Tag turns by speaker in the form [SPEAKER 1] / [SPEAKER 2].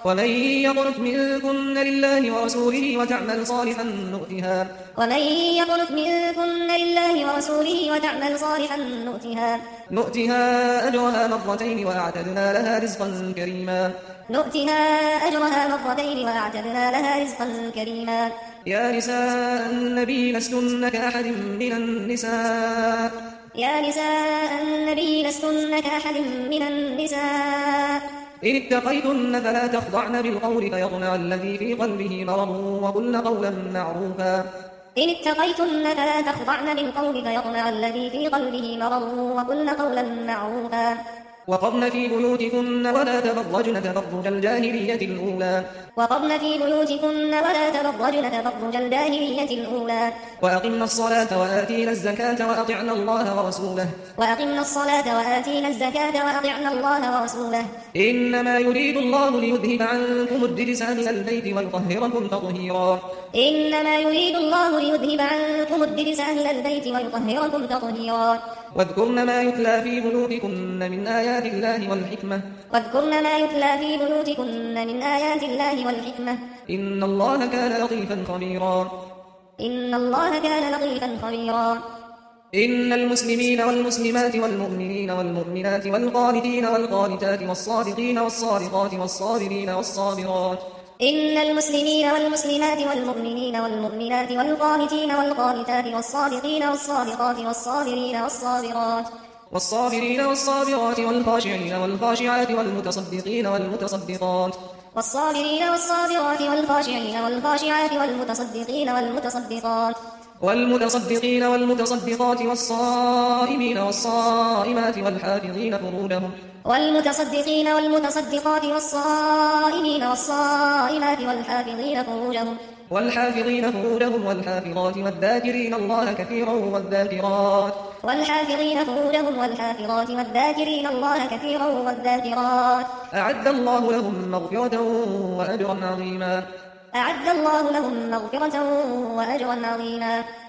[SPEAKER 1] ومن يقنت منكن لله ورسوله وتعمل صالحا نؤتها أجرها مرتين وأعتدنا لها رزقا كريما يا نساء النبي لستن كأحد من النساء إن اتقيتن فلا تخضعن بالقول فيطمع الذي في قلبه مرض وقلن قولا معروفا وقرن في بيوتكن ولا تبرجن تبرج الجاهلية الأولى وأقمنا الصلاة وآتينا الزكاة وأطعنا الله ورسوله إنما يريد الله ليذهب عنكم الرجس أهل البيت ويطهركم تطهيرا واذكرن ما يتلى في بيوتكن من آيات الله والحكمة إن الله كان لطيفا خبيرا إن المسلمين والمسلمات والمؤمنين والمؤمنات والقانتين والقانتات والصادقين والصادقات والصابرين والصابرات والخاشعين والخاشعات والمتصدقين والمتصدقات والصائمين والصائمات والحافظين فروجهم والحافظات والذاكرين الله كثيرا والذاكرات أعد الله لهم مغفرة وأجرا عظيما